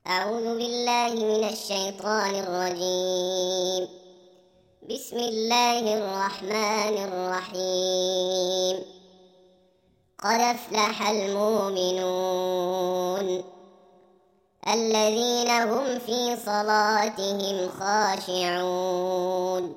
أعوذ بالله من الشيطان الرجيم. بسم الله الرحمن الرحيم. قد أفلح المؤمنون الذين هم في صلاتهم خاشعون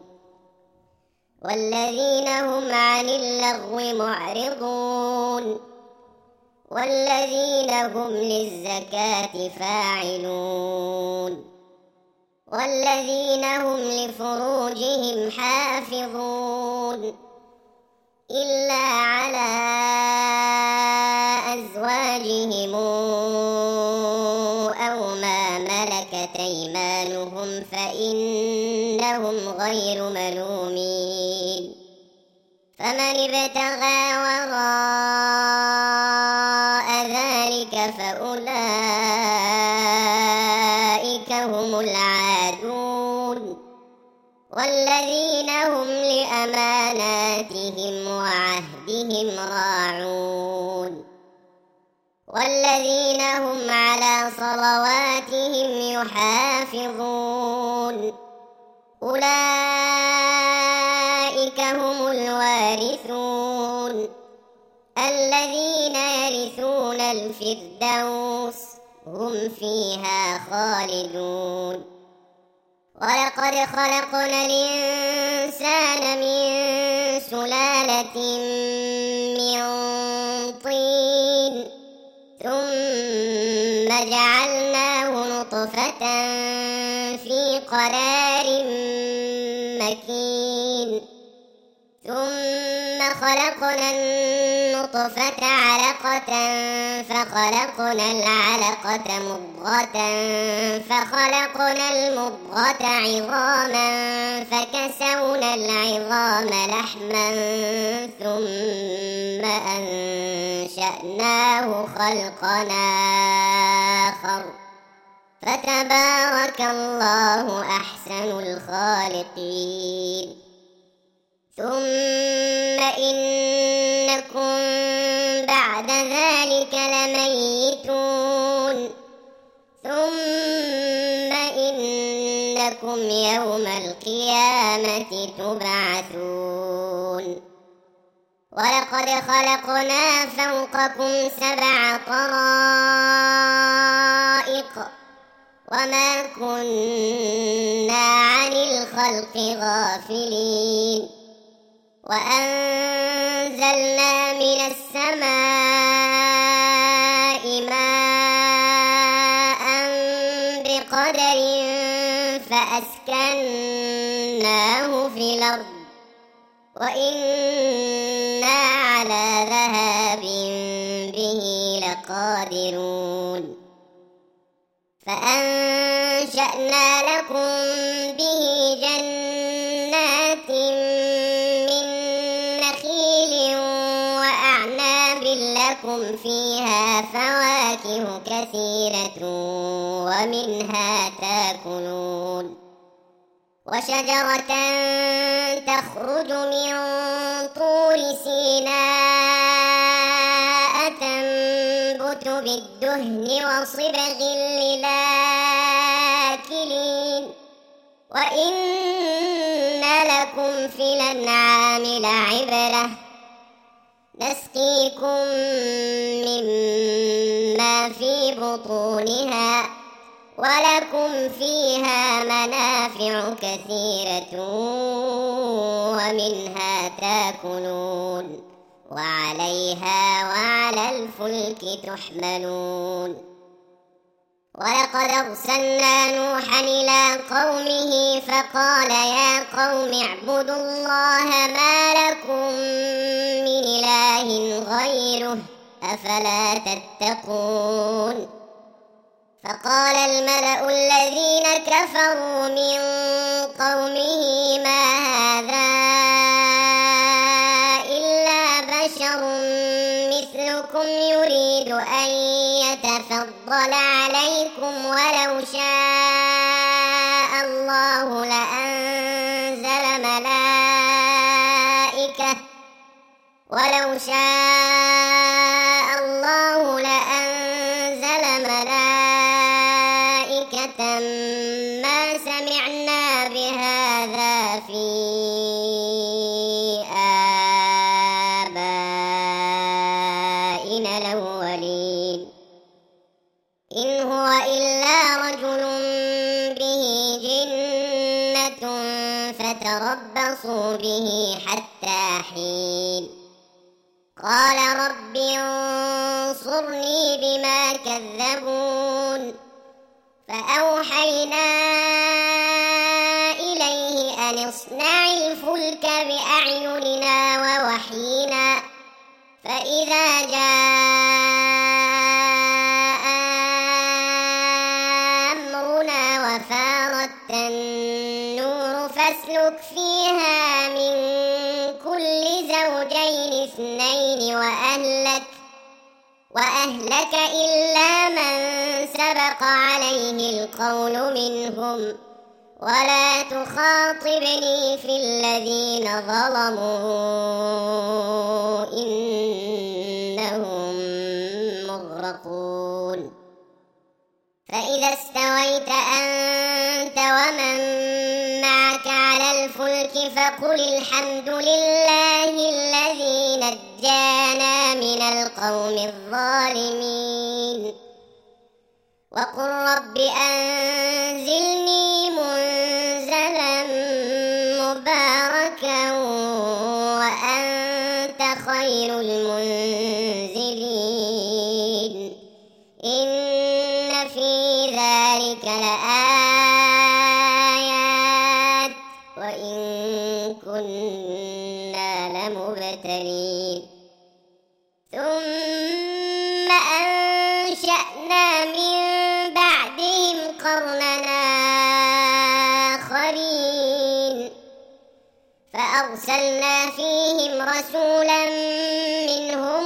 والذين هم عن اللغو معرضون والذين هم للزكاة فاعلون والذين هم لفروجهم حافظون إلا على أزواجهم أو ما ملكت أيمانهم فإنهم غير ملومين. فمن ابتغى وراء ذلك فأولئك هم العادون والذين هم لأماناتهم وعهدهم راعون والذين هم على صلواتهم يحافظون أولئك هم الوارثون الذين يرثون الفردوس هم فيها خالدون. ولقد خلقنا الإنسان من سلالة من طين ثم جعلناه نطفة في قرار مكين ثم خلقنا النطفة علقة فخلقنا العلقة مضغة فخلقنا المضغة عظاما فكسونا العظام لحما ثم أنشأناه خلقا آخر فتبارك الله أحسن الخالقين. ثم إنكم بعد ذلك لميتون ثم إنكم يوم القيامة تبعثون. ولقد خلقنا فوقكم 7 طرائق وما كنا عن الخلق غافلين وأنزلنا من السماء ماء بقدر فأسكناه في الأرض وإنا على ذهاب به لقادرون. فأنشأنا لكم به جنات من نخيل وأعناب لكم فيها فواكه كثيرة ومنها تاكلون وشجرة تخرج من طور سيناء تنبت بالدهن وصبغ للآكلين وإن لكم في الأنعام لعبرة نسقيكم مما في بطونها ولكم فيها منافع كثيرة ومنها تاكلون وعليها وعلى الفلك تحملون. ولقد أرسلنا نوحا إلى قومه فقال يا قوم اعبدوا الله ما لكم من إله غيره أفلا تتقون. فقال الملأ الذين كفروا من قومه ما هذا إلا بشر مثلكم يريد أن يتفضل عليكم ولو شاء الله لأنزل ملائكة ولو شاء الله لأنزل ملائكة قرية ما سمعنا بهذا في آبائنا الأولين إن هو إلا رجل به جنة فتربصوا به حتى حين قال رب انصرني بما كذبون فأوحينا إليه أن اصنع الفلك بأعيننا ووحينا فإذا جاء أمرنا وفارت النور فاسلك فيها من كل زوجين اثنين وأهلك إلا من سبق عليه القول منهم ولا تخاطبني في الذين ظلموا إنهم مغرقون فإذا استويت أنت ومن معك على الفلك فقل الحمد لله الذي نجانا من القوم الظالمين وقل رب أنزلني منزلا مباركا وأنت خير المنزلين إن في ذلك لآيات وإن كنا لمبتلين ثم أنشأنا من بعدهم قرننا آخرين فأرسلنا فيهم رسولا منهم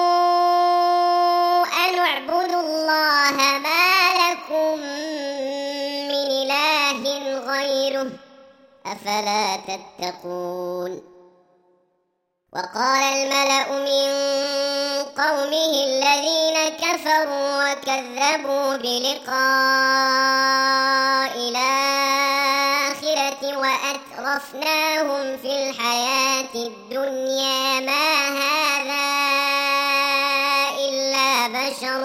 أن اعبدوا الله ما لكم من إله غيره أفلا تتقون وقال الملأ من قومه الذين كفروا وكذبوا بلقاء الآخرة وأترفناهم في الحياة الدنيا ما هذا إلا بشر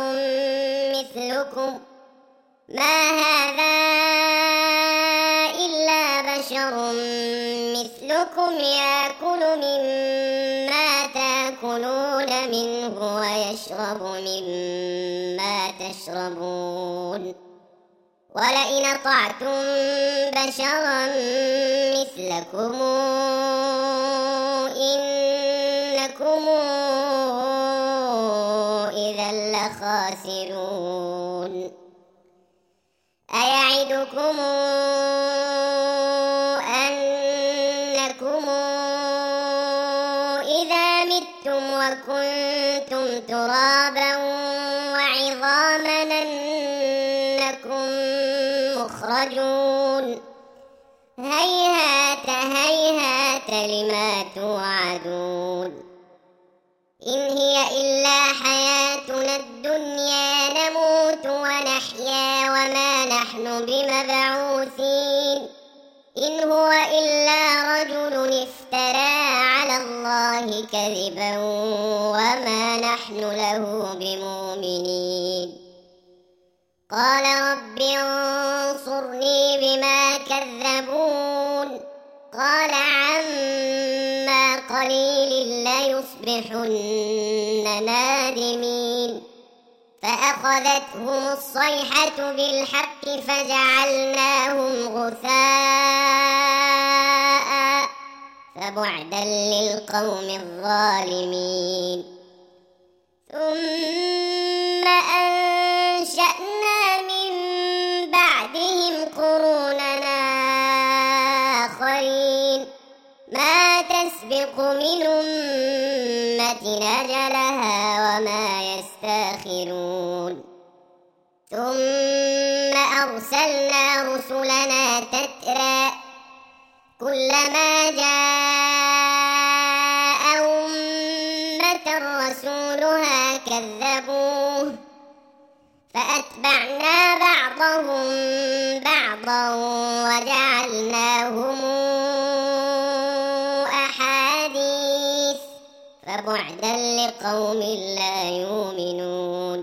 مثلكم يأكل مما تأكلون منه ويشرب مما تشربون ولئن أطعتم بشرا مثلكم إنكم إذا لخاسرون أيعدكم أنكم إذا متم وكنتم ترابا وعظاما أنكم مخرجون هيهات هيهات لما توعدون إن هي إلا حياتنا الدنيا نموت ونحيا وما نحن بمبعوثين إن هو إلا رجل افترى على الله كذبا وما نحن له بمؤمنين قال رب انصرني بما كذبون قال عما قليل ليصبحن نادمين فأخذتهم الصيحة بالحق فجعلناهم غثاء فبعدا للقوم الظالمين ثم أنشأنا من بعدهم قروننا آخرين ما تسبق من أمة أجلها وما يستأخرون ثم أرسلنا رسلنا تترى كلما جاء أمة رسولها كذبوه فأتبعنا بعضهم بعضا وجعلناهم أحاديث فبعدا لقوم لا يؤمنون.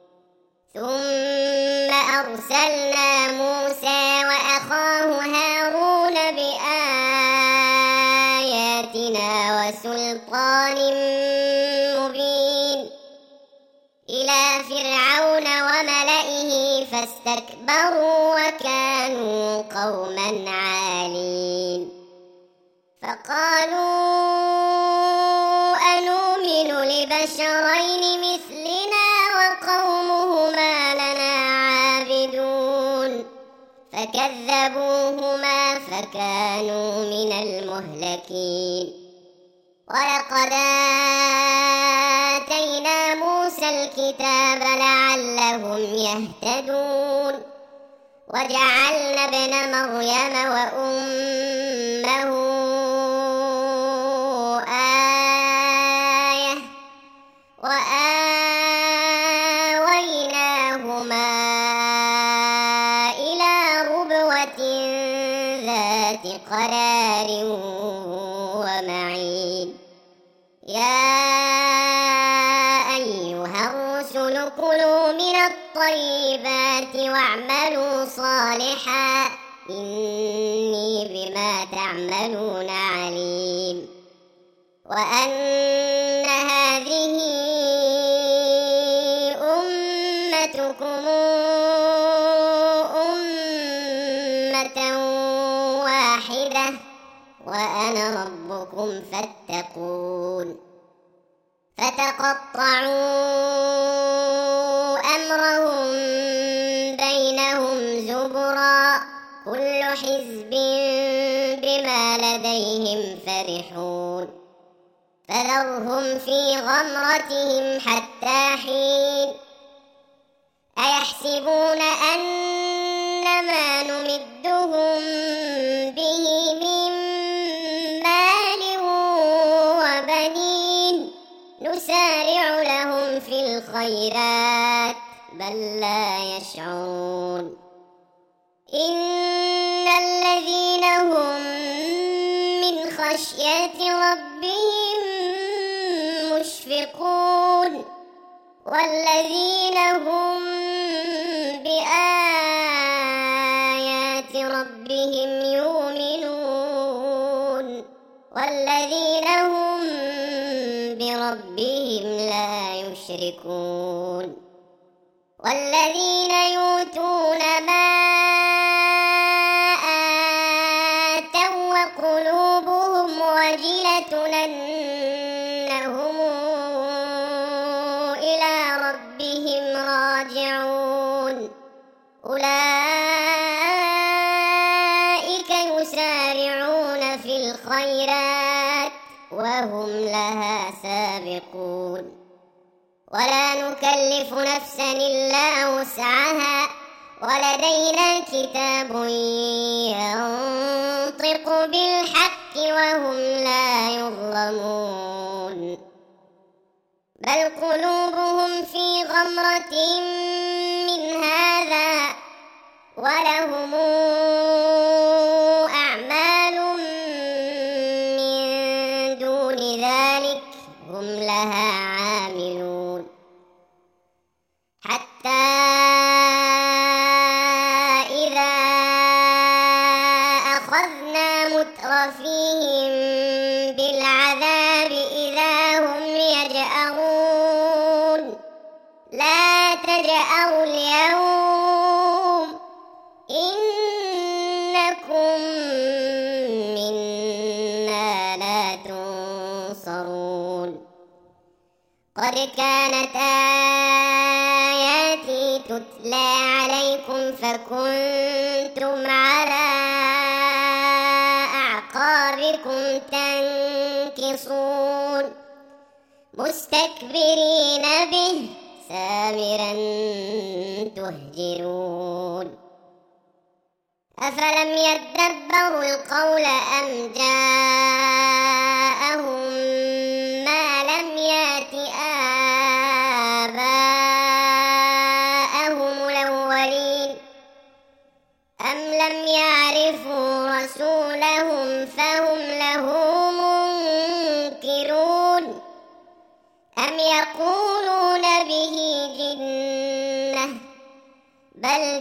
ثم أرسلنا موسى وأخاه هارون بآياتنا وسلطان مبين إلى فرعون وملئه فاستكبروا وكانوا قوما عالين. فقالوا أنؤمن لبشرين مثلنا وقومهما لنا عابدون فكذبوهما فكانوا من المهلكين. ولقد آتينا موسى الكتاب لعلهم يهتدون وجعلنا ابن مريم وأمه آية وآويناهما إلى ربوة ذات قرار ومعين. يا أيها الرسل كلوا من الطيبات واعملوا صالحا إني بما تعملون عليم. وأن هذه أمتكم أمة واحدة وأنا ربكم فاتقون. فتقطعوا أمرهم بينهم زبرا كل حزب بما لديهم فرحون. فذرهم في غمرتهم حتى حين. أيحسبون أنما نمدهم به من مال وبنين نسارع لهم في الخيرات بل لا يشعرون. إن الذين هم من خشية ربهم مشفقون والذين هم بآيات ربهم يؤمنون والذين هم بربهم لا يشركون. والذين يؤتون ما آتوا وقلوبهم وجلة أنهم إلى ربهم راجعون أولئك يسارعون في الخيرات وهم لها سابقون. ولا نكلف نفسا إلا وسعها ولدينا كتاب ينطق بالحق وهم لا يظلمون. بل قلوبهم في غمرة من هذا ولهم أعمال من دون ذلك هم لها عاملون. حتى إذا أخذنا مترفيهم بالعذاب إذا هم يجأرون لا تجأروا اليوم إنكم منا لا تنصرون. قد كانت آياتي تتلى عليكم فكنتم على أعقابكم تنكصون مستكبرين به سامرا تهجرون. أفلم يدبروا القول أم جاءهم ما لم يأت آباءهم الأولين أم أم لم يعرفوا رسولهم فهم له منكرون أم يقولون به جنة بل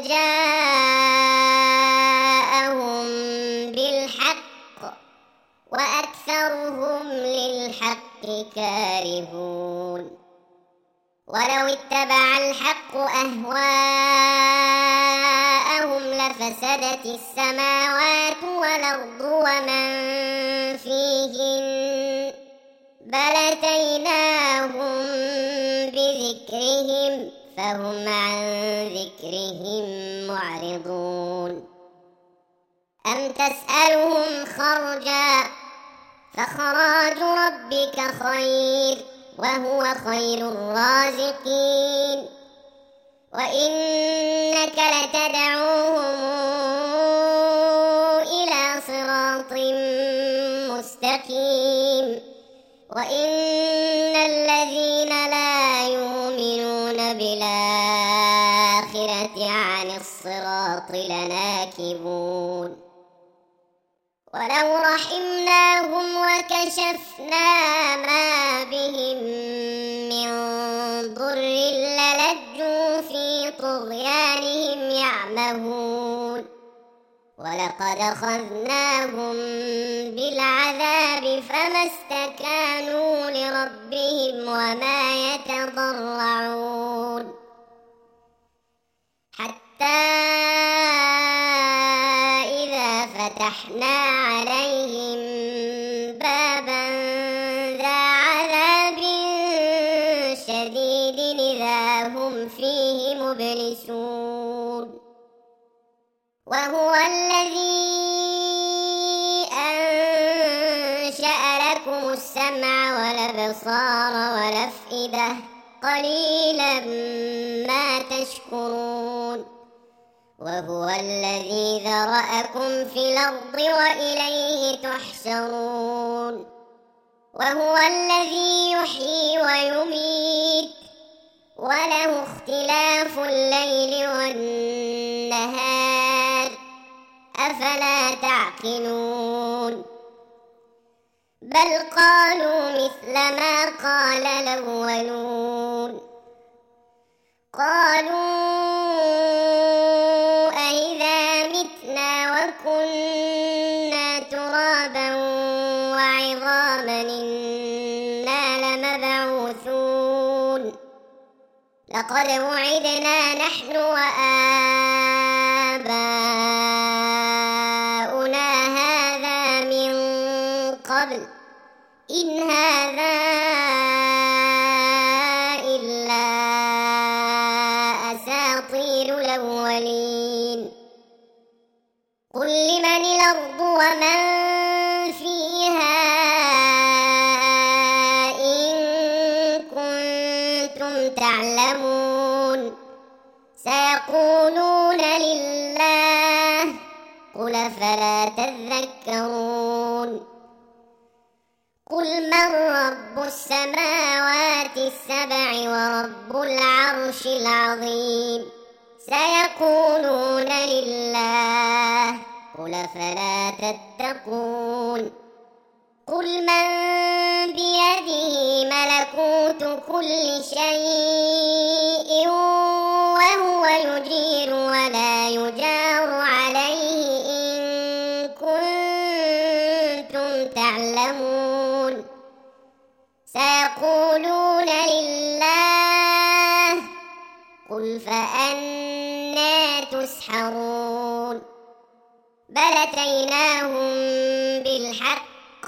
جاءهم بالحق وأكثرهم للحق كارهون ولو اتبع الحق أهواءهم لفسدت السماوات والأرض ومن فيهن بل أتيناهم بذكرهم فهم عن ذكرهم معرضون أم تسألهم خرجا فخراج ربك خير وهو خير الرازقين وإنك لتدعوهم إلى صراط مستقيم وإن الذين لا يؤمنون بالآخرة عن الصراط لناكبون ولو رحمناهم وكشفنا ما بهم من ضر للجوا في طغيانهم يعمهون ولقد أخذناهم بالعذاب فما استكانوا لربهم وما يتضرعون حتى إذا فتحنا عليهم بابا ذا عذاب شديد إذا هم فيه مبلسون وهو الذي أنشأ لكم السمع والأبصار والأفئدة قليلا ما تشكرون وهو الذي ذرأكم في الأرض وإليه تحشرون وهو الذي يحيي ويميت وله اختلاف الليل والنهار أفلا تعقلون بل قالوا مثل ما قال الأولون قالوا أئذا متنا وكنا ترابا وعظاما إنا لمبعوثون لقد وعدنا نحن وآباؤنا هذا من قبل إن هذا إلا أساطير الأولين قل لمن الأرض ومن فيها إن كنتم تعلمون سيقولون لله قل فلا تذكرون قل من رب السماوات السبع ورب العرش العظيم سيقولون لله قل فلا تتقون قل من بيده ملكوت كل شيء وهو يجير ولا يجار عليه إن كنتم تعلمون سيقولون لله قل فأنى تسحرون بل أتيناهم بالحق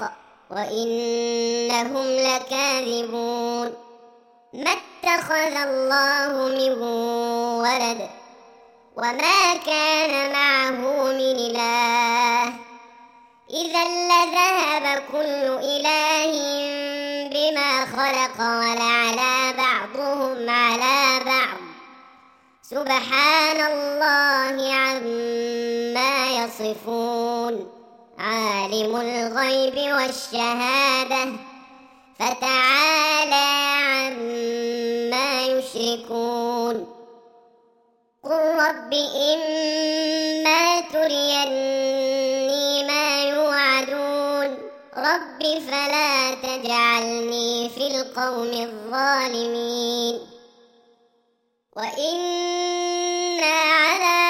وإنهم لكاذبون ما اتخذ الله من ولد وما كان معه من إله إذا لذهب كل إله بما خلق ولعلى بعضهم على بعض سبحان الله عما يصفون عالم الغيب والشهادة فتعالى عما يشركون قل رب إما تريني ما يوعدون رب فلا تجعلني في القوم الظالمين وإنا على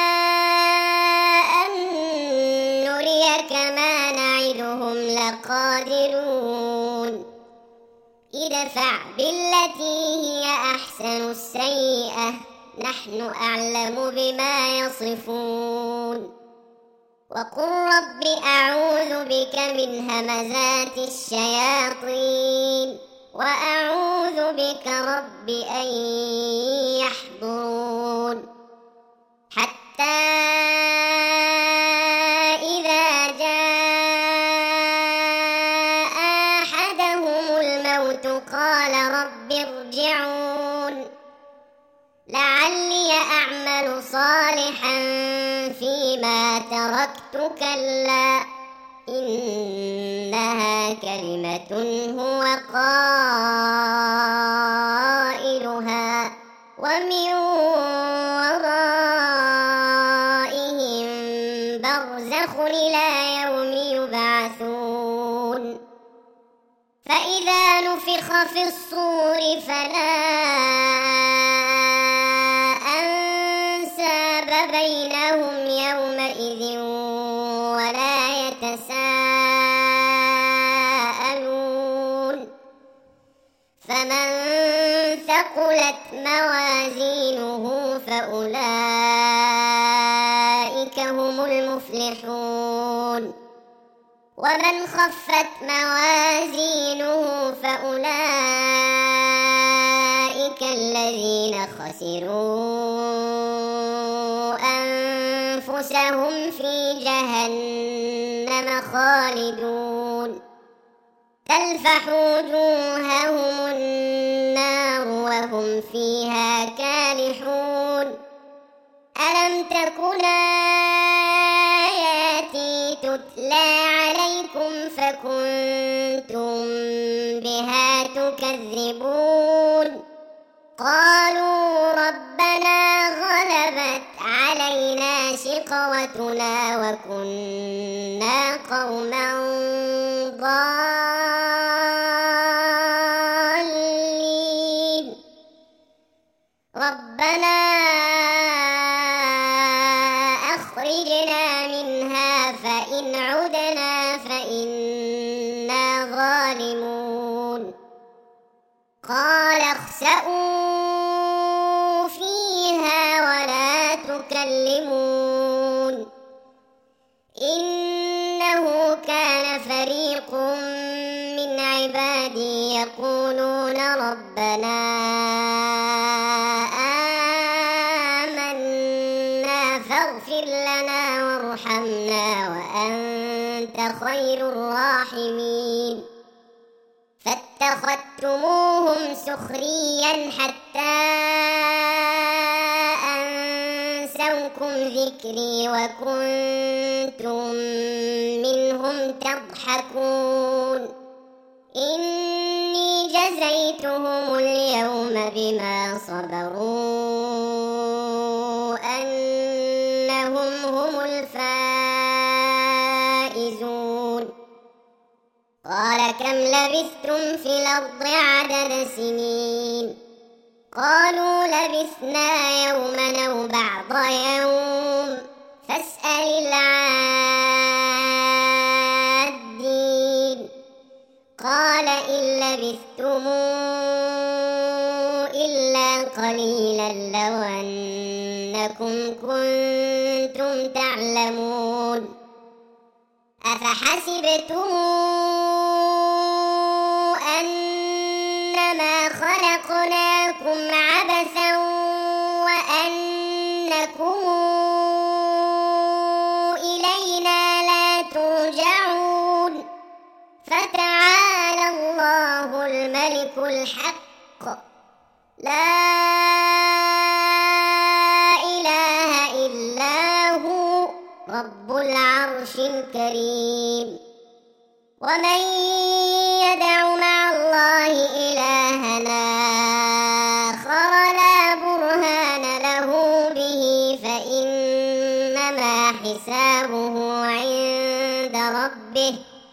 أن نريك ما نعدهم لقادرون ادفع بالتي هي أحسن السيئة نحن أعلم بما يصفون وقل رب أعوذ بك من همزات الشياطين وأعوذ بك رب أن يحضرون حتى إذا جاء أحدهم الموت قال رب ارجعون لعلي أعمل صالحا فيما تركت كلا إنها كلمة هو قائلها ومن ورائهم برزخ إلى يوم يبعثون فإذا نفخ في الصور فلا أنساب بينهم يومئذ ولا يتساءلون فمن ثقلت موازينه فأولئك هم المفلحون ومن خفت موازينه فأولئك الذين خسروا أنفسهم في جهنم خالدون تلفح وجوههم النار وهم فيها كالحون ألم تكن آياتي تتلى عليكم فكنتم بها تكذبون قالوا ربنا غلبت علينا شقوتنا وكنا قوما ضالين ربنا أخرجنا منها فإن عدنا فإنا ظالمون قال اخسئوا فيها ولا تكلمون إنه كان فريق من عبادي يقولون ربنا آمنا فاغفر لنا وارحمنا وأنت خير الراحمين فاتخذتموهم سخريا حتى أنسوكم ذكري وكنتم منهم تضحكون إني جزيتهم اليوم بما صبروا أنهم هم الفائزون قال كم لبثتم في الأرض عدد سنين قالوا لبثنا يوما أو بعض يوم فاسأل العادين قال إن لبثتم إلا قليلا لو أنكم كنتم تعلمون أفحسبتم أنما خلقناكم عبثا وأنكم إلينا لا ترجعون فتعالى الله الملك الحق لا إله إلا هو رب العرش الكريم ومن يدع مع الله إلهنا آخر لا برهان له به فإنما إنما حسابه عند ربه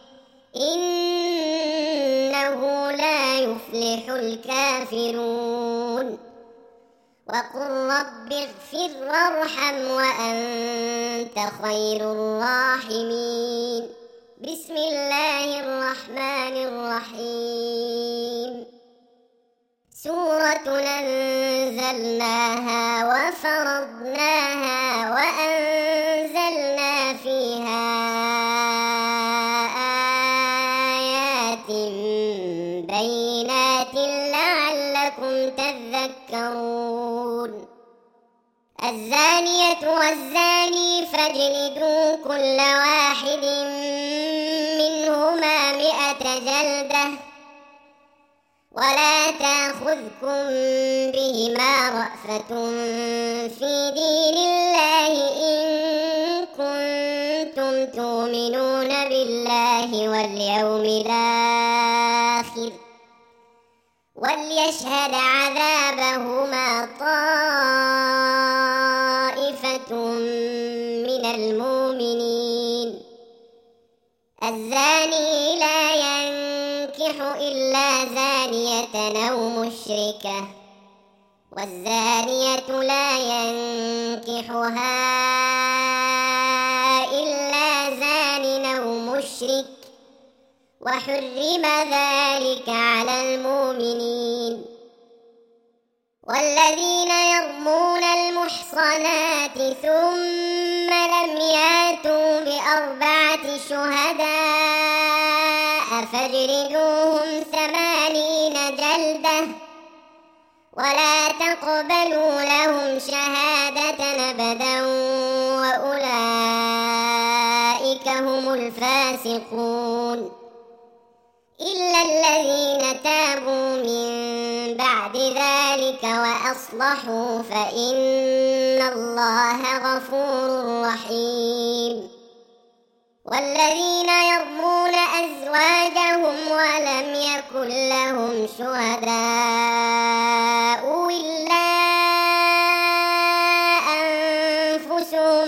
إنه لا يفلح الكافرون وقل رب اغفر وارحم وأنت خير الراحمين بسم الله الرحمن الرحيم سورة أنزلناها وفرضناها وأنزلنا فيها آيات بينات لعلكم تذكرون الزانية والزاني فاجلدوا كل واحد منهما 100 جلدة ولا تأخذكم بهما رأفة في دين الله إن كنتم تؤمنون بالله واليوم الآخر وليشهد عذابهما طائفة من المؤمنين الزاني لا ينكح إلا زانية أو مشركة والزانية لا ينكحها إلا زان أو مشرك وحرم ذلك على المؤمنين والذين يرمون المحصنات ثم لم ياتوا ب4 شهداء فاجلدوهم 80 جلدة ولا تقبلوا لهم شهادة أبدا وأولئك هم الفاسقون إلا الذين تابوا من بعد ذلك وأصلحوا فإن الله غفور رحيم والذين يرمون أزواجهم ولم يكن لهم شهداء إلا أنفسهم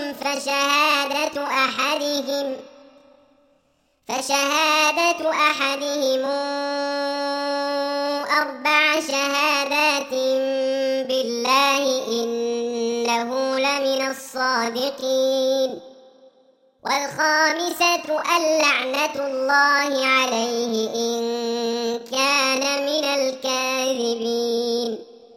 فشهادة أحدهم 4 شهادات بالله إنه لمن الصادقين والخامسة اللعنة الله عليه إن كان من الكاذبين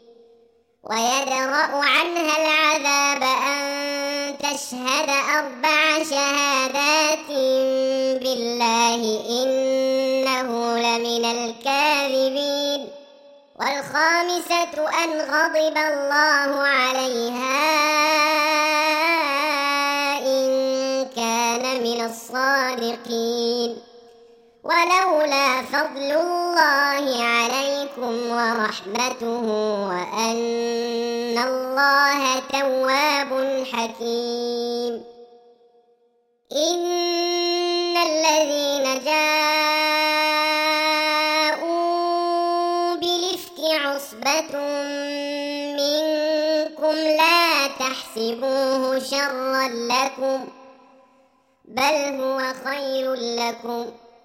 ويدرأ عنها العذاب أن تشهد 4 شهادات بالله إنه لمن الكاذبين والخامسة أن غضب الله عليها إن كان من الصادقين ولولا فضل الله عليكم ورحمته وأن الله تواب حكيم إن الذين جاءوا بالإفك عصبة منكم لا تحسبوه شرا لكم بل هو خير لكم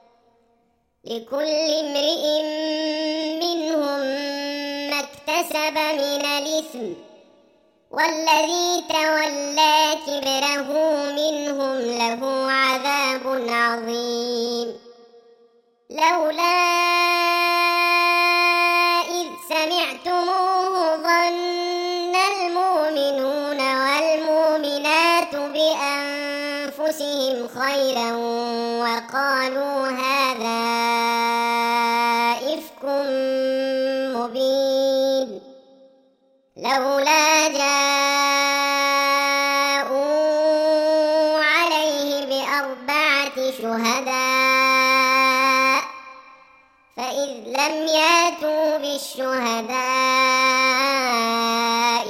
لكل امرئ منهم ما اكتسب من الإثم والذي تولى كبره منهم له عذاب عظيم لولا إذ سمعتموه ظن المؤمنون والمؤمنات بأنفسهم خيرا وقالوا هذا إفك مبين لولا جاءوا عليه ب4 شهداء فإذ لم ياتوا بالشهداء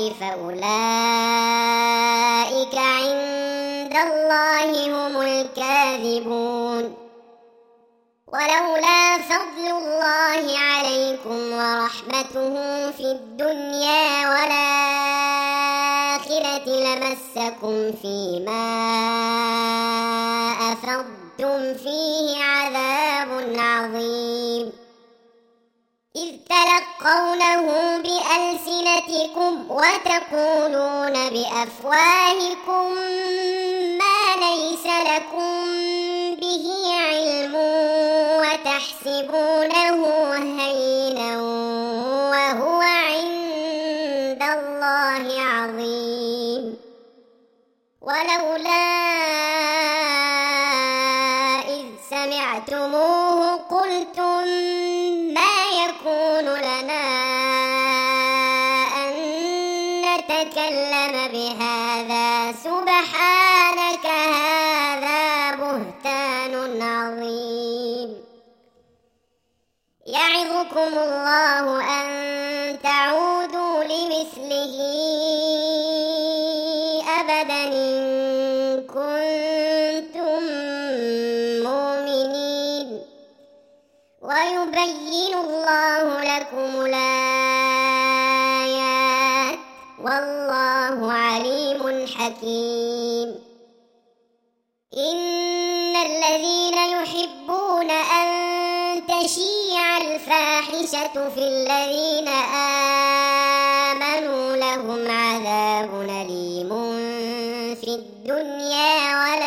فأولئك عند الله هم الكاذبون ولولا فضل الله عليكم ورحمته في الدنيا والآخرة الفتنة لمسكم فيما أفضتم فيه عذاب عظيم إذ تلقونه بألسنتكم وتقولون بأفواهكم ما ليس لكم به علم وتحسبونه هينا وهو عند الله عظيم ولولا إذ سمعتموه قلتم ما يكون لنا أن نتكلم بهذا سبحانك هذا بهتان عظيم يعظكم الله أن تعودوا لمثله أبدا إن كنتم مؤمنين ويبين الله لكم الآيات والله عليم حكيم إن الذين يحبون أن تشيع الفاحشة في الذين آمنوا لهم عذاب أليم في الدنيا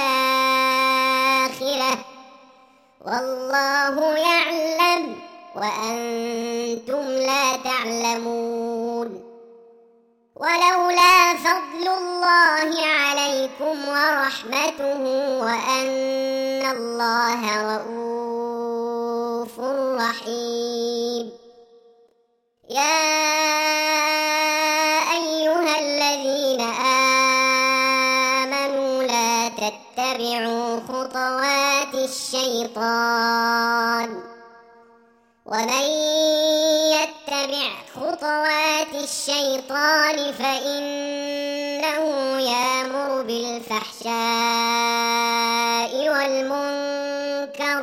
والآخرة والله يعلم وأنتم لا تعلمون ولولا فضل الله عليكم ورحمته وأن الله رؤوف رحيم يا أيها الذين آمنوا لا تتبعوا خطوات الشيطان ومن يتبع خطوات الشيطان فإنه يأمر بالفحشاء والمنكر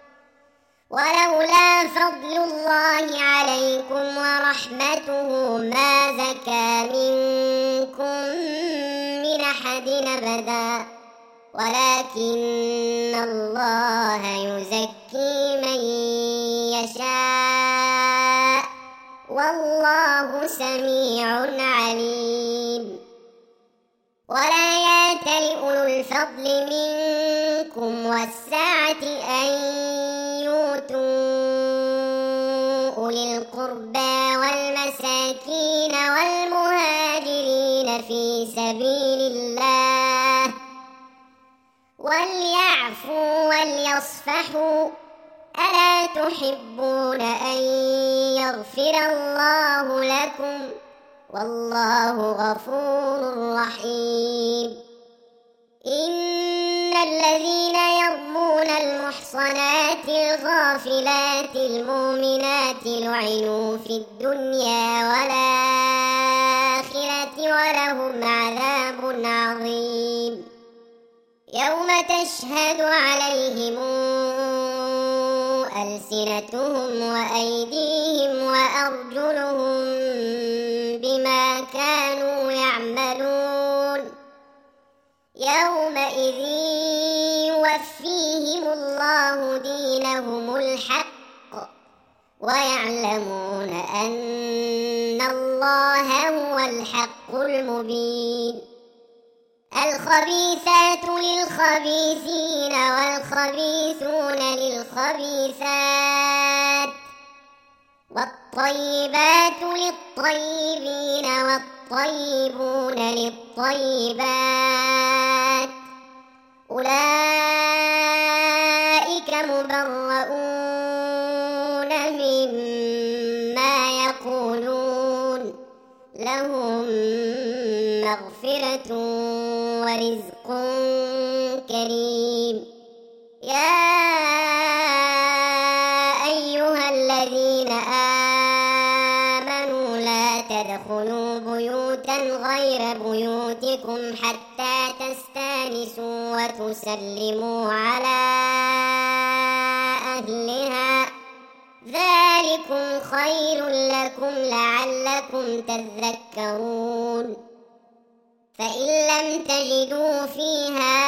ولولا فضل الله عليكم ورحمته ما زكى منكم من أحد أبدا ولكن الله يزكي من يشاء والله سميع عليم ولا يأتل أولو الفضل منكم والسعة أن يؤتوا أولي القربى والمساكين والمهاجرين في سبيل الله وليعفوا وليصفحوا ألا تحبون أن يغفر الله لكم والله غفور رحيم إن الذين يرمون المحصنات الغافلات المؤمنات لعنوا في الدنيا والآخرة ولهم عذاب عظيم يوم تشهد عليهم ألسنتهم وأيديهم وأرجلهم بما كانوا يعملون يومئذ يوفيهم الله دينهم الحق ويعلمون أن الله هو الحق المبين الخبيثات للخبيثين والخبيثون للخبيثات والطيبات للطيبين والطيبون للطيبات أولئك مبرؤون مما يقولون لهم مغفرة ورزق كريم يا أيها الذين آمنوا لا تدخلوا بيوتا غير بيوتكم حتى تستانسوا وتسلموا على أهلها ذلكم خير لكم لعلكم تذكرون فإن لم تجدوا فيها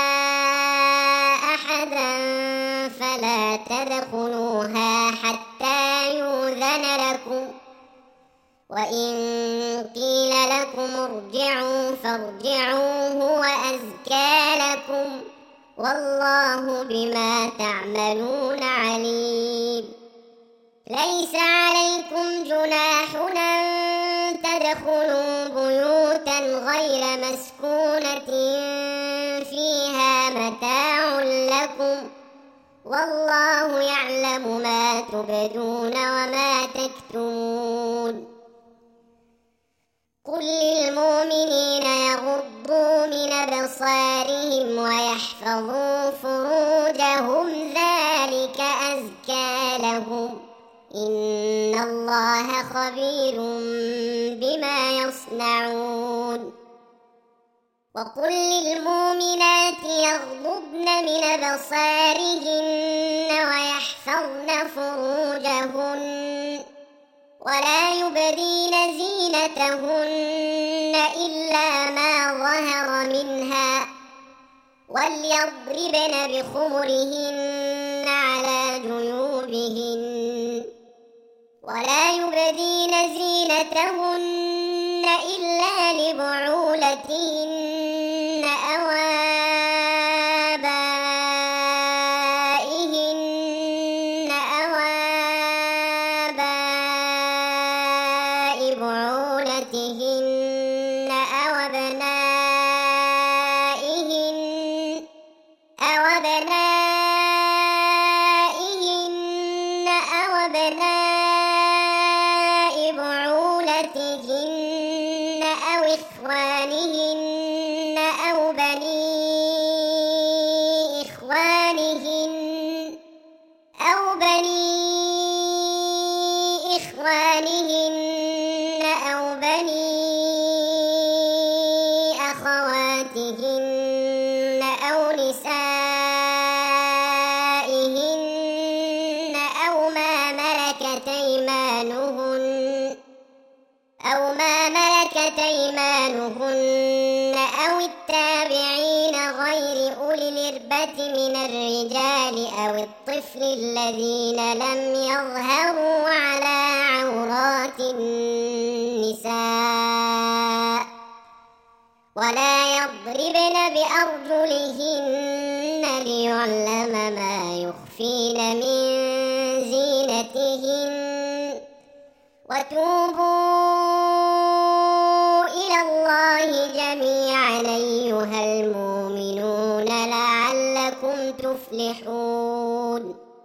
أحدا فلا تدخلوها حتى يؤذن لكم، وإن قيل لكم ارجعوا فارجعوا هو أزكى لكم، والله بما تعملون عليم. ليس عليكم جناح أن تدخلوا بيوتا غير مسكونة فيها متاع لكم، والله يعلم ما تبدون وما تكتمون. قل للمؤمنين يغضوا من أبصارهم ويحفظوا فروجهم ذلك أزكى لهم، إن الله خبير بما يصنعون. وقل للمؤمنات يغضضن من أبصارهن ويحفظن فروجهن ولا يبدين زينتهن إلا ما ظهر منها، وليضربن بخمرهن على جيوبهن، ولا يبدين زينتهن إلا لبعولتهن أو آبائهن أو آباء بعولتهن أو أبنائهن أو أبناء بعولتهن أو إخوانهن أو بني إخوانهن أو بني أخواتهن أو نسائهن أو ما ملكت أيمانهن أو التابعين غير أولي الإربة من الرجال أو الطفل الذين لم يظهروا على عورات النساء، ولا يضربن بأرجلهن ليعلم ما يخفين من زينتهن، وتوبوا إلى الله جميعا أيها المؤمنون لعلكم تفلحون.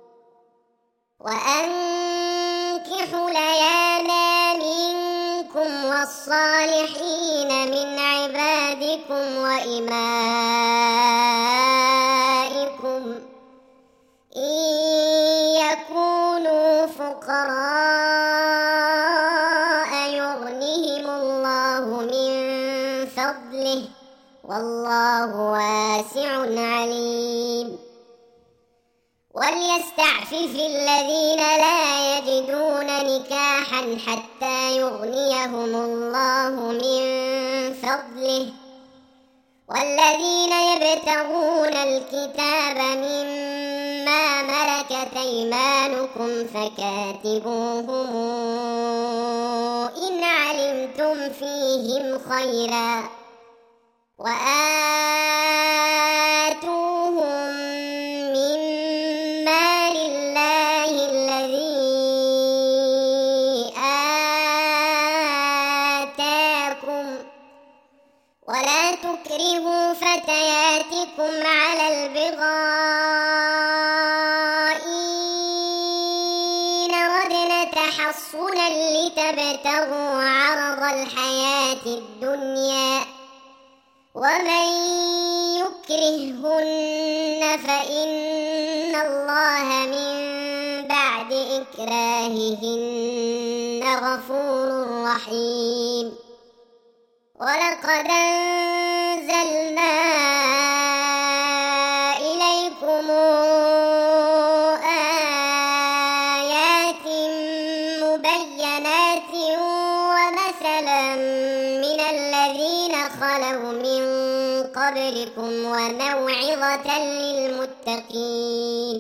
وأنكحوا الأيام منكم والصالحين من عبادكم وإمائكم إن يكونوا فقراء يغنهم الله من فضله، والله واسع عليم. وليستعفف الذين لا يجدون نكاحا حتى يغنيهم الله من فضله، والذين يبتغون الكتاب مما ملكت أيمانكم فكاتبوهم إن علمتم فيهم خيرا، وآتوهم من مال الله الذي آتاكم، ولا تكرهوا فتياتكم على البغاء إن أردنا تحصنا لتبتغوا عرض الحياة الدنيا، ومن يكرههن فإن الله من بعد إكراههن غفور رحيم. ولقد أنزلنا إليكم آيات مبينات ومثلا من الذين خلوا من قبلكم وموعظة للمتقين.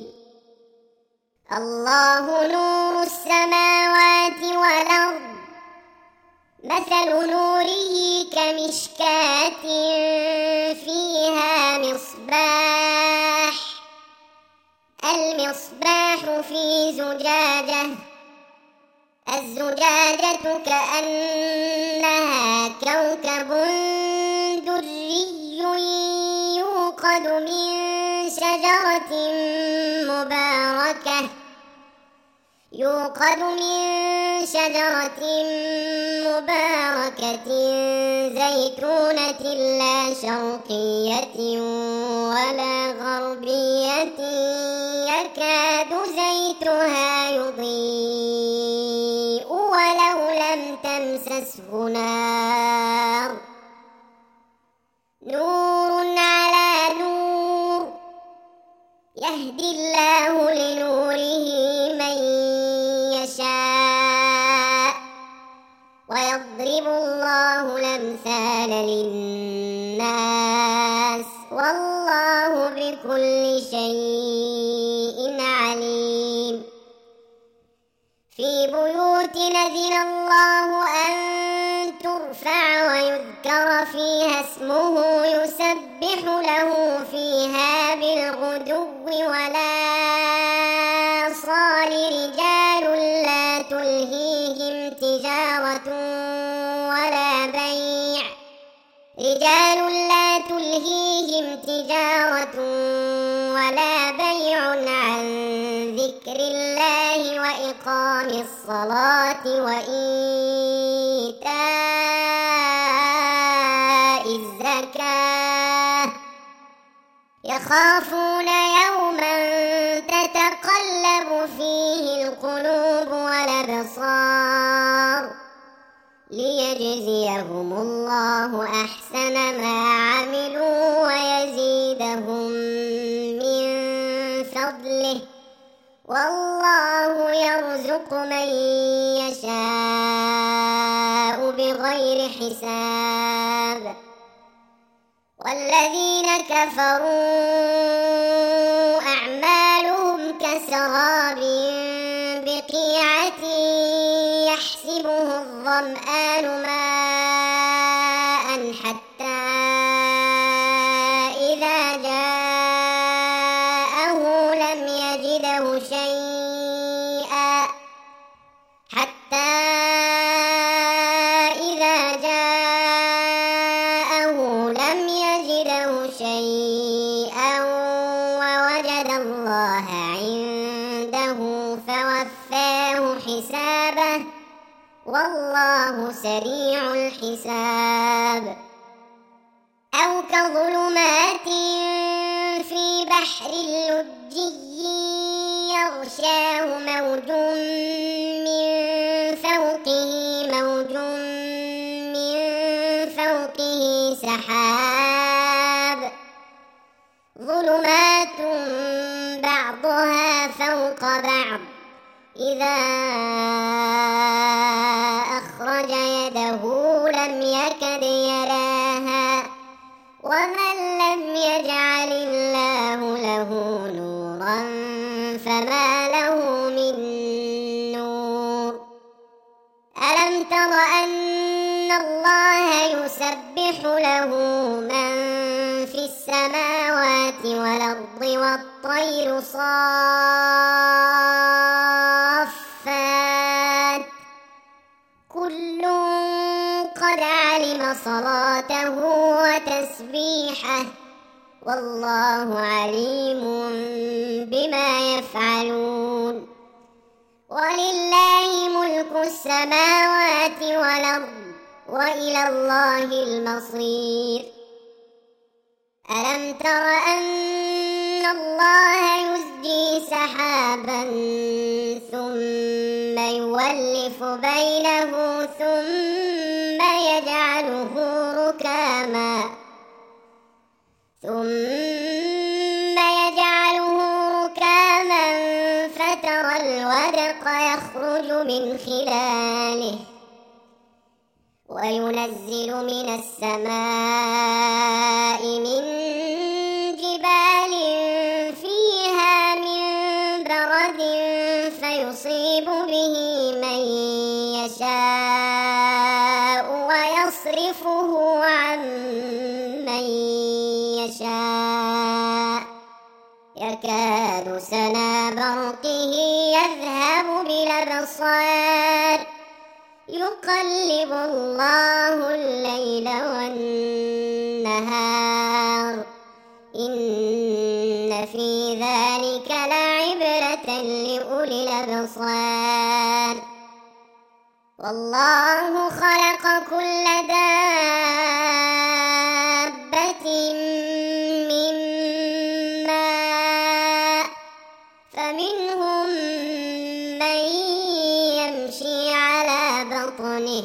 الله نور السماوات والأرض، مثل نوره كمشكاة فيها مصباح، المصباح في زجاجة، الزجاجة كأنها كوكب دري يوقد من شجرة مباركة زيتونة لا شرقية ولا غربية يكاد زيتها يضيء ولو لم تمسسه نار، نور على نور، يهدي الله لنوره من يشاء ويضرب الله الأمثال للناس والله بكل شيء عليم. في بيوت أذن الله أن ترفع ويذكر فيها اسمه يسبح له فيها بالغدو والآصال رجال لا تلهيهم تجارة ولا بيع عن ذكر الله وإقام الصلاة وإيتاء الزكاة يخافون يوما تتقلب فيه القلوب والأبصار ليجزيهم الله أحسن ما عملوا ويزيدهم من فضله والله يرزق من يشاء بغير حساب. والذين كفروا أعمالهم كسراب بقيعة يحسبه الظمآن ماء حتى إذا جاءه لم يجده شيئا ووجد الله عنده فوفاه حسابه والله سريع الحساب. أو كظلمات في بحر لجي يغشاه موج من فوقه سحاب ظلمات بعضها فوق بعض إذا أخرج يده لم يكد يراها ومن لم يجعل الله له نورا فما له من نور. ألم تر أن الله يسبح له من في السماوات والأرض والطير صافات كل قد علم صلاته وتسبيحه والله عليم بما يفعلون. ولله ملك السماوات والأرض وإلى الله المصير. ألم تر أن الله يزجي سحابا ثم يولف بينه ثم يجعله ركاما فترى الودق يخرج من خلاله وينزل من السماء من جبال فيها من برد فيصيب به من يشاء ويصرفه عن من يشاء يكاد سنا برقه يذهب بالأبصار يقلب الله الليل والنهار إن في ذلك لعبرة لأولي الأبصار والله خلق كل دابة من ماء فمنهم من يمشي على بطنه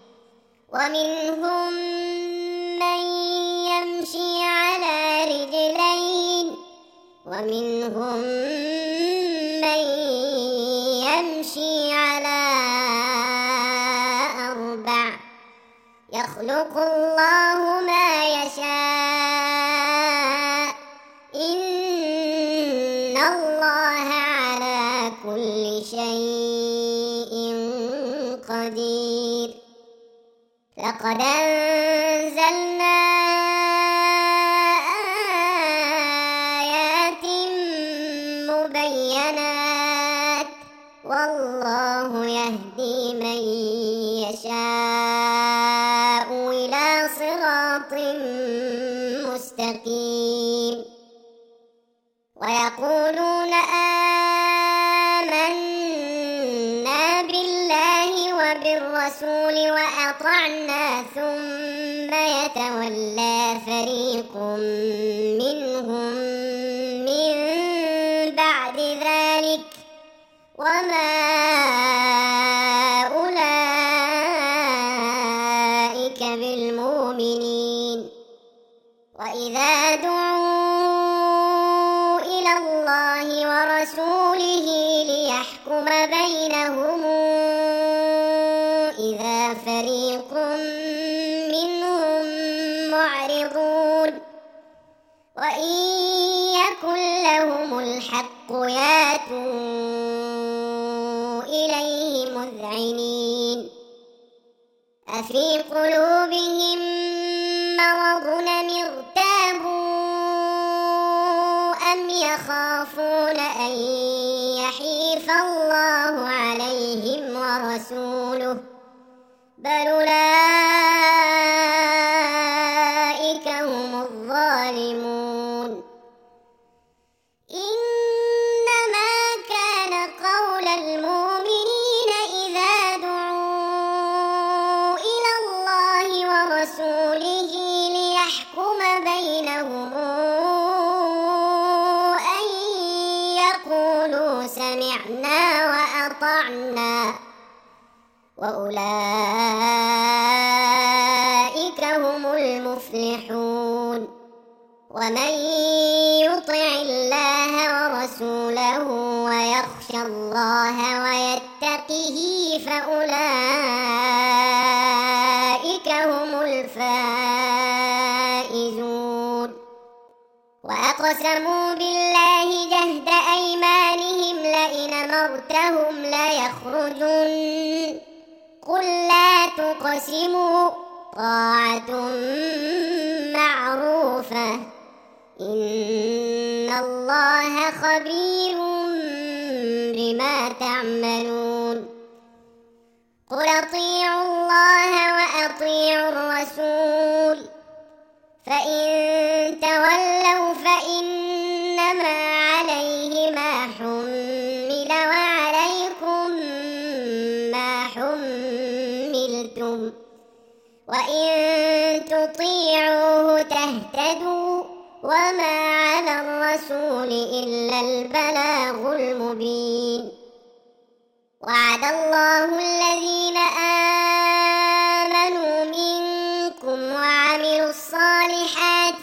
ومنهم من يمشي على رجلين ومنهم من يمشي على أربع يخلق الله ما يشاء إن الله على كل شيء قدير لقد أنزلنا آيات مبينات والله يهدي من يشاء إلى صراط مستقيم ويقولون آمنا بالله وبالرسول وأطعنا ثم يتولى فريق منهم من بعد ذلك وما أولئك بالمؤمنين وإذا دعوا إلى الله ورسوله ليحكم بينهم إذا فريق منهم معرضون وإن يكن لهم الحق ياتوا إليه مذعنين أفي قلوبهم مرض أم ارتابوا أم يخافون أن يحيف الله عليهم ورسوله بل أولئك هم الظالمون إنما كان قول المؤمنين إذا دعوا إلى الله ورسوله ليحكم بينهم أن يقولوا سمعنا وأطعنا وأولئك هم المفلحون ومن يطع الله ورسوله ويخشى الله ويتقه فأولئك هم الفائزون وأقسموا بالله جهد أيمانهم لئن أمرتهم ليخرجن قل لا تقسموا طاعة معروفة إن الله خبير بما تعملون قل أطيعوا الله وأطيعوا الرسول فإن تولوا فإنما عليه ما حمل وعليكم ما حملتم وإن تطيعوه تهتدوا وما على الرسول إلا البلاغ المبين وعد الله الذين آمنوا منكم وعملوا الصالحات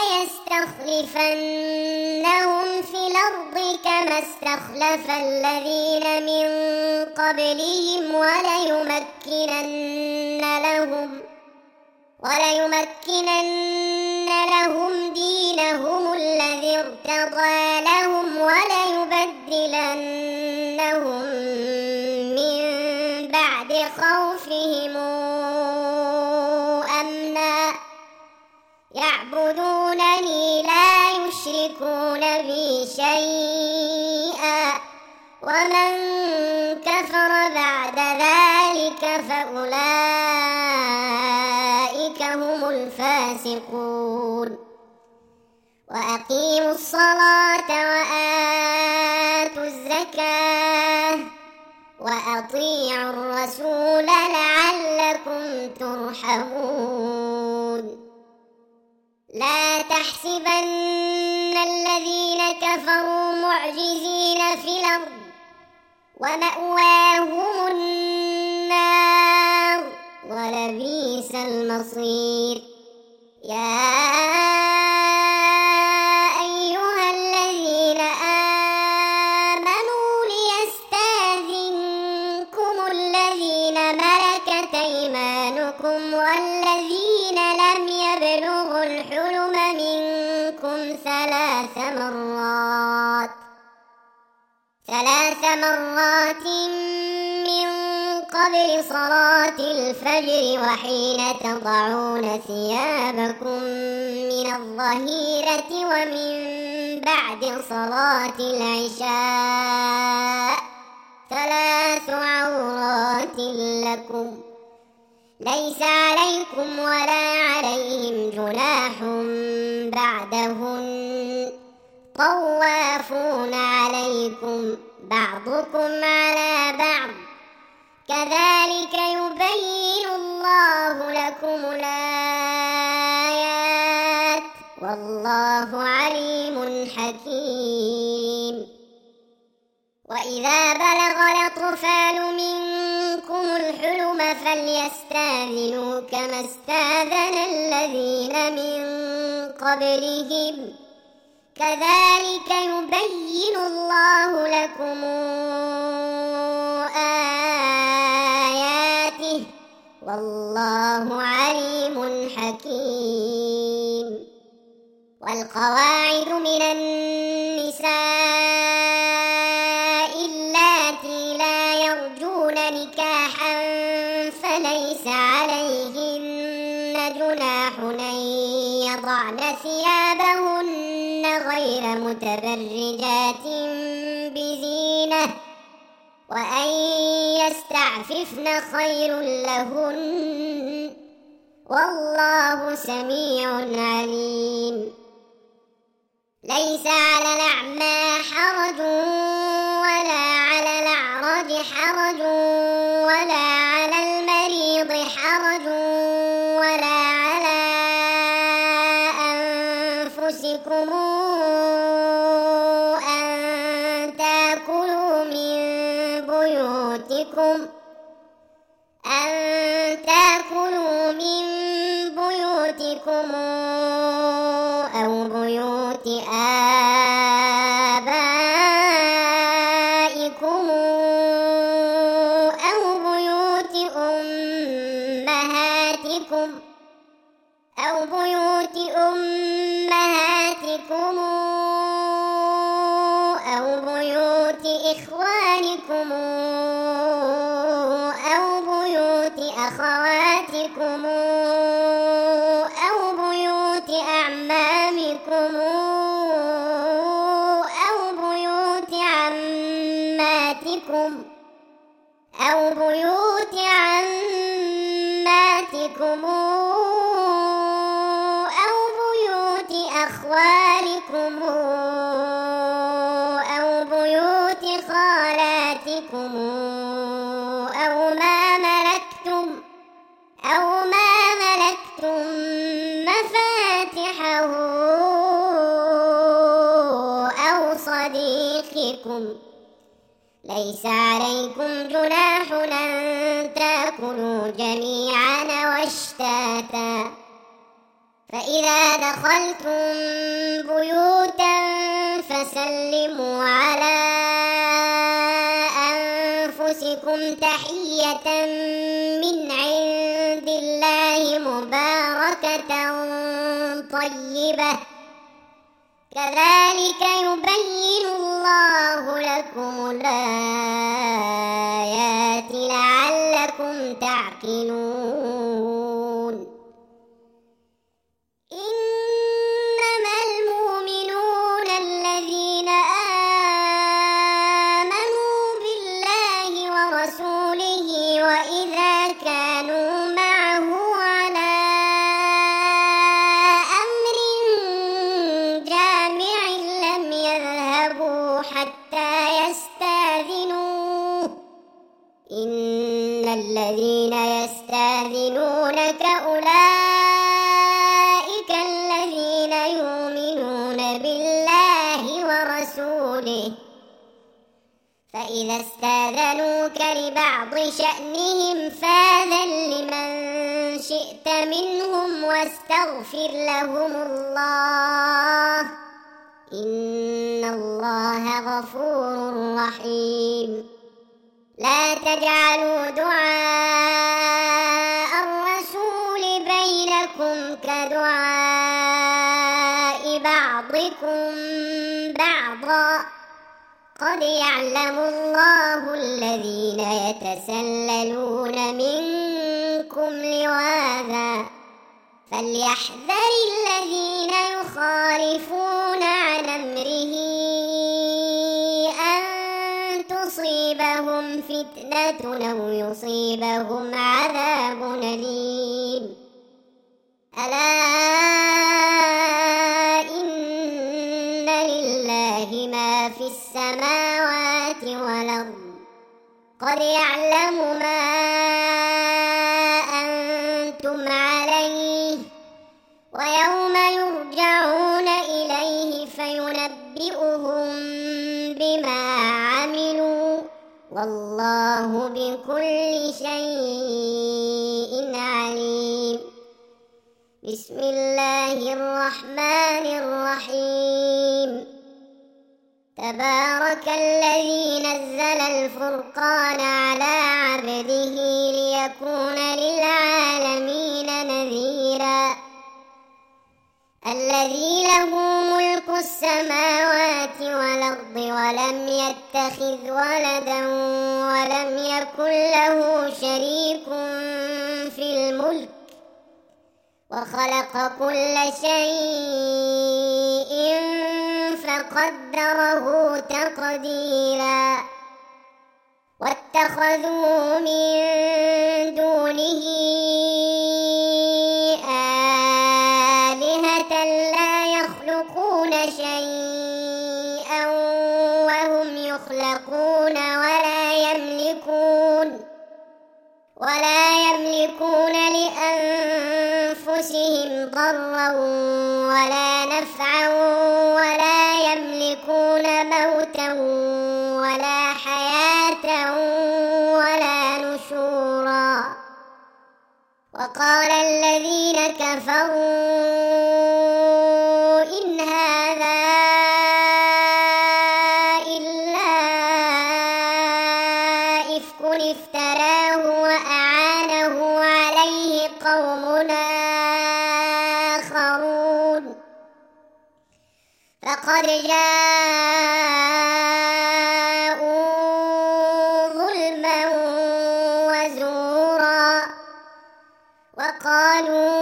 ليستخلفنهم في الأرض كما استخلف الذين من قبلهم وليمكنن لهم وليمكنن لهم دينهم الذي ارتضى لهم وليبدلنهم من بعد خوفهم أمنا يعبدونني لا يشركون بي شيئا ومن كفر بعد ذلك فأولئك هم الفاسقون وأقيموا الصلاة وآتوا الزكاة وأطيعوا الرسول لعلكم ترحمون لا تحسبن الذين كفروا معجزين في الأرض ومأواهم النار ولبئس المصير يا أيها الذين آمنوا ليستأذنكم الذين ملكت أيمانكم والذين لم يبلغوا الحلم منكم ثلاث مرات من قبل صلاة الفجر وحين تضعون ثيابكم من الظهيرة ومن بعد صلاة العشاء 3 عورات لكم ليس عليكم ولا عليهم جناح بعدهن طوافون عليكم بعضكم على بعض كذلك يبين الله لكم الآيات والله عليم حكيم وإذا بلغ الأطفال منكم الحلم فليستأذنوا كما استأذن الذين من قبلهم كذلك يبين الله لكم آياته والله عليم حكيم والقواعد من النساء اللاتي لا يرجون نكاحا فليس عليهن جناح أن يضعن ثيابهن غير متبرجات بزينة وأن يستعففن خير لهن والله سميع عليم ليس على الأعمى حرج ولا على الأعرج حرج ولا على المريض حرج ولا على أنفسكم أن تأكلوا من بيوتكم أو بيوت آبائكم أو بيوت أمهاتكم أو بيوت إخوانكم أو بيوت أخواتكم أو بيوت أعمامكم أو بيوت عماتكم أو بيوت أخوالكم أو بيوت خالاتكم أو ما ملكتم مفاتحه أو صديقكم ليس عليكم جناح أن تأكلوا جميعا واشتاتا فإذا دخلتم بيوتا فسلموا على أنفسكم تحية من عند الله مباركة طيبة كذلك يبين الله لكم الآيات لعلكم تعقلون إنما المؤمنون الذين آمنوا بالله ورسوله وإذا كانوا معه على أمر جامع لم يذهبوا حتى يستأذنوه إن الذين يستأذنونك أولئك الذين يؤمنون بالله ورسوله فإذا استأذنوك لبعض شأنهم فأذن لمن شئت منهم واستغفر لهم الله إن الله غفور رحيم لا تجعلوا دعاء الرسول بينكم كدعاء بعضكم بعضا قد يعلم الله الذين يتسللون منكم لواذا فليحذر الذين يخالفون عن أمره أن تصيبهم فتنة أو يصيبهم عذاب أليم ألا إن لله ما في السماوات والأرض قد يعلم ما أنتم عليه ويوم يرجعون إليه فينبئهم بما عملوا والله بكل شيء عليم بسم الله الرحمن الرحيم تبارك الذي نزل الفرقان على عبده ليكون للعالمين نذيرا الذي له ملك السماوات والأرض ولم يتخذ ولدا ولم يكن له شريك في الملك وخلق كل شيء فقدره تقديرا واتخذوا من دونه آلهة لا يخلقون شيئا وهم يخلقون ولا يملكون لأنفسهم ضرا ولا نفعا ولا يملكون موتا ولا حياة ولا نشورا وقال الذين كفروا إن هذا إلا إفك افتراه وأعانه عليه قوم آخرون فقد جاءوا ظلما وزورا وقالوا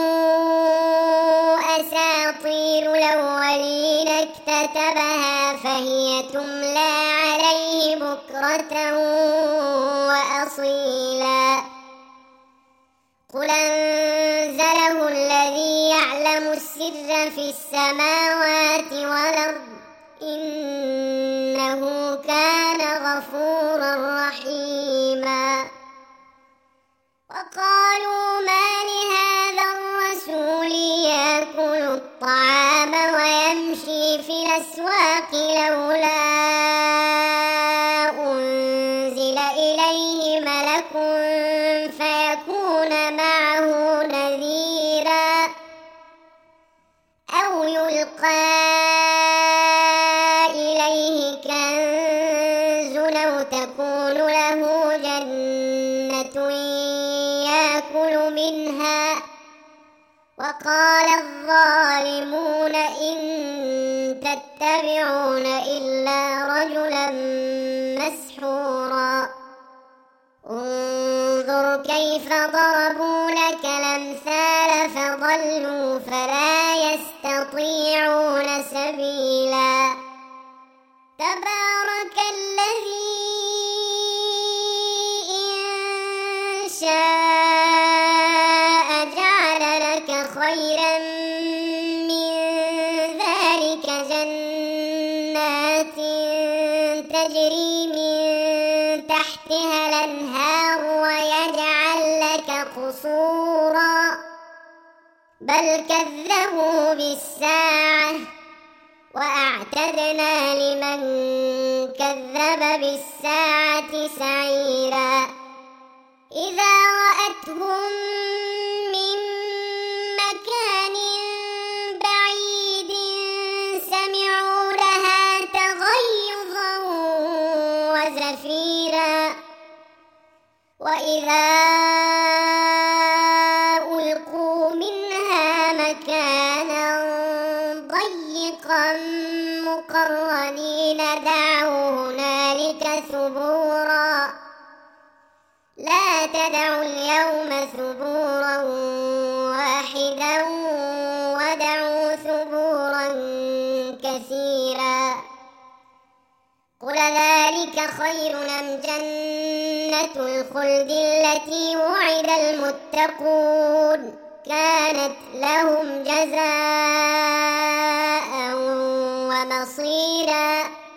أساطير الأولين اكتتبها فهي تملى عليه بكرة وأصيلا قل أنزله الذي يعلم السر في السماوات والأرض إنه كان غفورا رحيما وقالوا ما لهذا الرسول يأكل الطعام ويمشي في الأسواق لولا أنزل إليه ملك فيكون معه نذيرا أو يلقى إليه كنز أو تكون له جنة يأكل منها وقال الظالمون إن تتبعون إلا رجلا مسحورا انظر كيف ضربوا لك الأمثال فضلوا فلا يستطيعون سبيلا تبارك الذي إن شاء جعل لك خيرا من ذلك جنات تجري من تحتها الأنهار ويجعل لك قصورا بل كذبوا بالساعة وأعتدنا لمن كذب بالساعة سعيرا إذا رأتهم من مكان بعيد سمعوا لها تغيظا وزفيرا وإذا ألقوا منها مكانا ضيقا مقرنين دعوا هنالك ثبورا لا تدعوا اليوم ثبورا واحدا ودعوا ثبورا كثيرا قل ذلك خير أم جنة الخلد التي وعد المتقون كانت لهم جزاء ومصيرا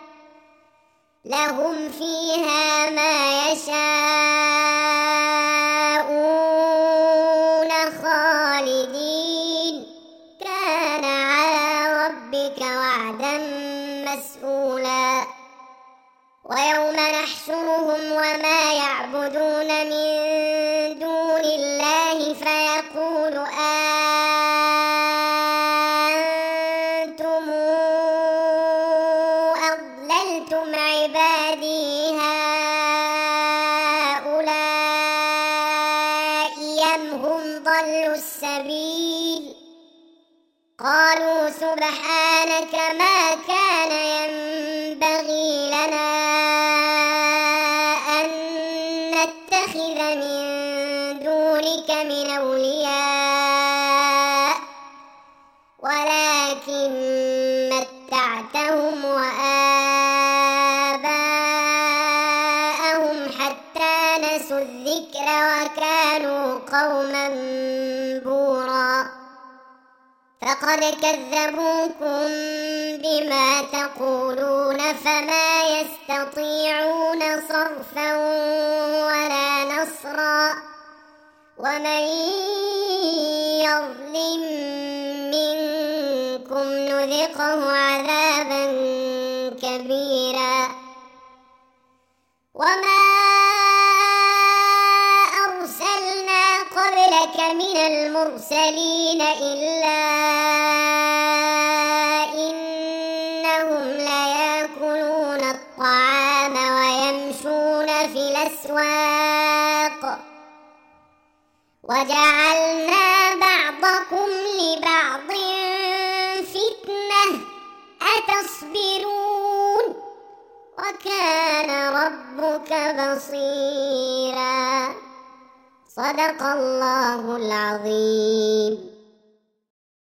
لهم فيها ما يشاءون خالدين كان على ربك وعدا مسئولا ويوم نحشرهم وما يعبدون من دون الله فيقول أنتم أضللتم عبادي هؤلاء أم هم ضلوا السبيل قالوا سبحانك ما كان ينبغي لنا أن نتخذ من دونك من أولياء ولكن متعتهم وآباءهم حتى نسوا الذكر وكانوا قوما بورا فقد كذبوكم بما تقولون فما يستطيعون صرفا ولا نصرا ومن يظلم منكم نذقه عذابا كبيرا وما أرسلنا قبلك من المرسلين إلا إنهم ليأكلون الطعام ويمشون في الأسواق وجعلنا بعضكم لبعض فتنة أتصبرون وكان ربك بصيرا صدق الله العظيم.